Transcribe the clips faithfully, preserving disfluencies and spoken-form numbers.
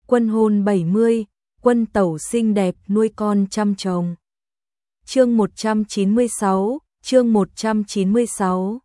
Quân hôn bảy mươi, quân tẩu xinh đẹp nuôi con trăm chồng. Chương một trăm chín mươi sáu, chương một trăm chín mươi sáu.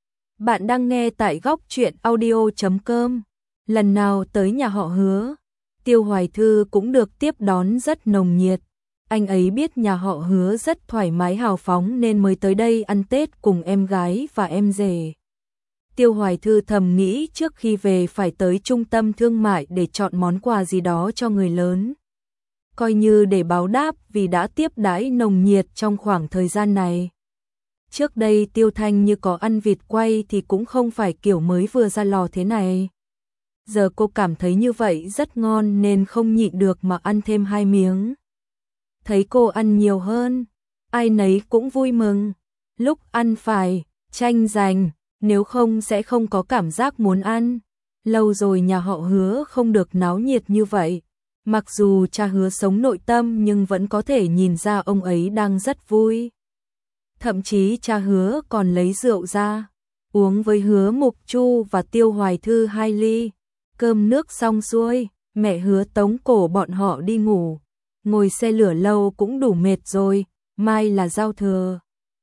Bạn đang nghe tại góc truyện audio chấm com. Lần nào tới nhà họ Hứa, Tiêu Hoài Thư cũng được tiếp đón rất nồng nhiệt. Anh ấy biết nhà họ Hứa rất thoải mái hào phóng nên mới tới đây ăn Tết cùng em gái và em rể. Tiêu Hoài Thư thầm nghĩ trước khi về phải tới trung tâm thương mại để chọn món quà gì đó cho người lớn. Coi như để báo đáp vì đã tiếp đãi nồng nhiệt trong khoảng thời gian này. Trước đây Tiêu Thanh như có ăn vịt quay thì cũng không phải kiểu mới vừa ra lò thế này. Giờ cô cảm thấy như vậy rất ngon nên không nhịn được mà ăn thêm hai miếng. Thấy cô ăn nhiều hơn, ai nấy cũng vui mừng. Lúc ăn phải tranh giành, nếu không sẽ không có cảm giác muốn ăn. Lâu rồi nhà họ Hứa không được náo nhiệt như vậy. Mặc dù cha Hứa sống nội tâm nhưng vẫn có thể nhìn ra ông ấy đang rất vui. Thậm chí cha Hứa còn lấy rượu ra, uống với Hứa Mục Chu và Tiêu Hoài Thư hai ly. Cơm nước xong xuôi, mẹ Hứa tống cổ bọn họ đi ngủ. Ngồi xe lửa lâu cũng đủ mệt rồi, mai là giao thừa.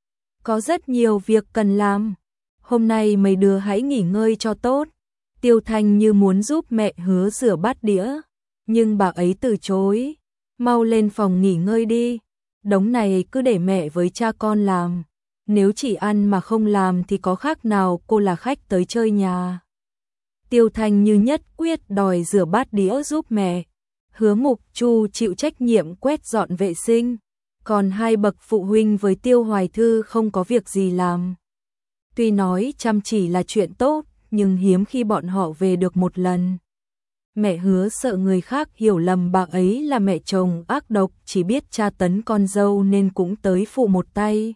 Có rất nhiều việc cần làm. Hôm nay mấy đứa hãy nghỉ ngơi cho tốt. Tiêu Thanh như muốn giúp mẹ Hứa rửa bát đĩa, nhưng bà ấy từ chối. Mau lên phòng nghỉ ngơi đi. Đống này cứ để mẹ với cha con làm. Nếu chỉ ăn mà không làm thì có khác nào cô là khách tới chơi nhà. Tiêu Thanh như nhất quyết đòi rửa bát đĩa giúp mẹ. Hứa Mục Chu chịu trách nhiệm quét dọn vệ sinh. Còn hai bậc phụ huynh với Tiêu Hoài Thư không có việc gì làm. Tuy nói chăm chỉ là chuyện tốt, nhưng hiếm khi bọn họ về được một lần. Mẹ Hứa sợ người khác hiểu lầm bà ấy là mẹ chồng ác độc chỉ biết tra tấn con dâu nên cũng tới phụ một tay.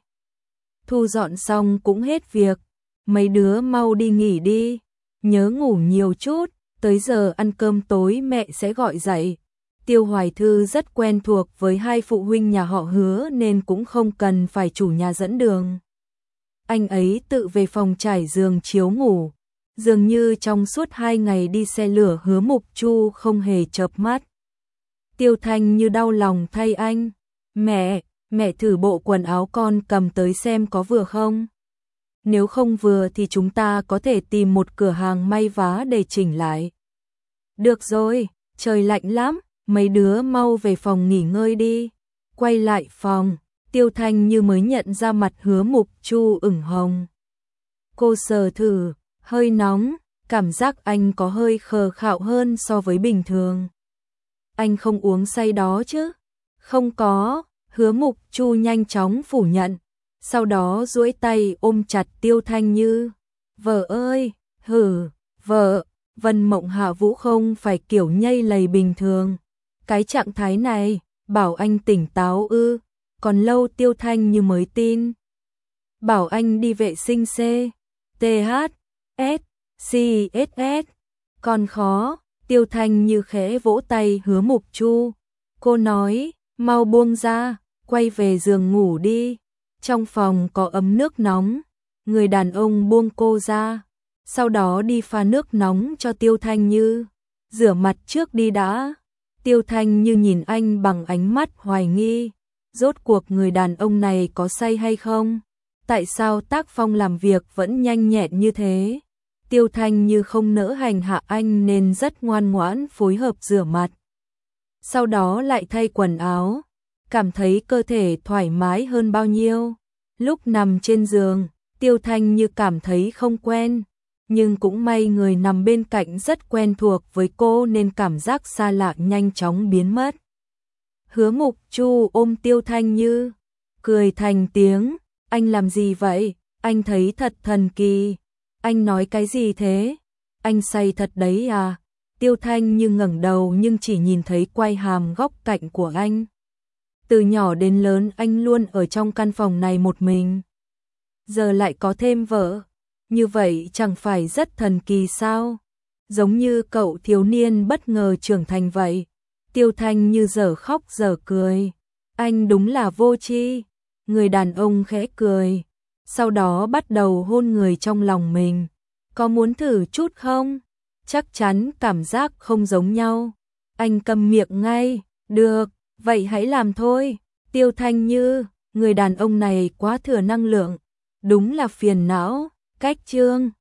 Thu dọn xong cũng hết việc, mấy đứa mau đi nghỉ đi, nhớ ngủ nhiều chút, tới giờ ăn cơm tối mẹ sẽ gọi dậy. Tiêu Hoài Thư rất quen thuộc với hai phụ huynh nhà họ Hứa nên cũng không cần phải chủ nhà dẫn đường. Anh ấy tự về phòng trải giường chiếu ngủ. Dường như trong suốt hai ngày đi xe lửa Hứa Mục Chu không hề chợp mắt. Tiêu Thanh như đau lòng thay anh. Mẹ, mẹ thử bộ quần áo con cầm tới xem có vừa không? Nếu không vừa thì chúng ta có thể tìm một cửa hàng may vá để chỉnh lại. Được rồi, trời lạnh lắm, mấy đứa mau về phòng nghỉ ngơi đi. Quay lại phòng, Tiêu Thanh như mới nhận ra mặt Hứa Mục Chu ửng hồng. Cô sờ thử, hơi nóng, cảm giác anh có hơi khờ khạo hơn so với bình thường. Anh không uống say đó chứ? Không có, Hứa Mục Chu nhanh chóng phủ nhận. Sau đó duỗi tay ôm chặt Tiêu Thanh như. Vợ ơi, hử, vợ, Vân Mộng Hạ Vũ không phải kiểu nhây lầy bình thường. Cái trạng thái này, bảo anh tỉnh táo ư, còn lâu. Tiêu Thanh như mới tin. Bảo anh đi vệ sinh C, T H, S, C S S, còn khó. Tiêu Thanh như khẽ vỗ tay Hứa Mục Chu. Cô nói, mau buông ra, quay về giường ngủ đi. Trong phòng có ấm nước nóng. Người đàn ông buông cô ra, sau đó đi pha nước nóng cho Tiêu Thanh như. Rửa mặt trước đi đã. Tiêu Thanh như nhìn anh bằng ánh mắt hoài nghi. Rốt cuộc người đàn ông này có say hay không? Tại sao tác phong làm việc vẫn nhanh nhẹn như thế? Tiêu Thanh như không nỡ hành hạ anh nên rất ngoan ngoãn phối hợp rửa mặt. Sau đó lại thay quần áo, cảm thấy cơ thể thoải mái hơn bao nhiêu. Lúc nằm trên giường, Tiêu Thanh như cảm thấy không quen, nhưng cũng may người nằm bên cạnh rất quen thuộc với cô nên cảm giác xa lạ nhanh chóng biến mất. Hứa Mục Chu ôm Tiêu Thanh như, cười thành tiếng. Anh làm gì vậy? Anh thấy thật thần kỳ. Anh nói cái gì thế? Anh say thật đấy à? Tiêu Thanh như ngẩng đầu nhưng chỉ nhìn thấy quai hàm góc cạnh của anh. Từ nhỏ đến lớn anh luôn ở trong căn phòng này một mình. Giờ lại có thêm vợ. Như vậy chẳng phải rất thần kỳ sao? Giống như cậu thiếu niên bất ngờ trưởng thành vậy. Tiêu Thanh như giờ khóc giờ cười. Anh đúng là vô tri. Người đàn ông khẽ cười, sau đó bắt đầu hôn người trong lòng mình. Có muốn thử chút không? Chắc chắn cảm giác không giống nhau. Anh câm miệng ngay, được, vậy hãy làm thôi. Tiêu Thanh Như, người đàn ông này quá thừa năng lượng, đúng là phiền não. Cách chương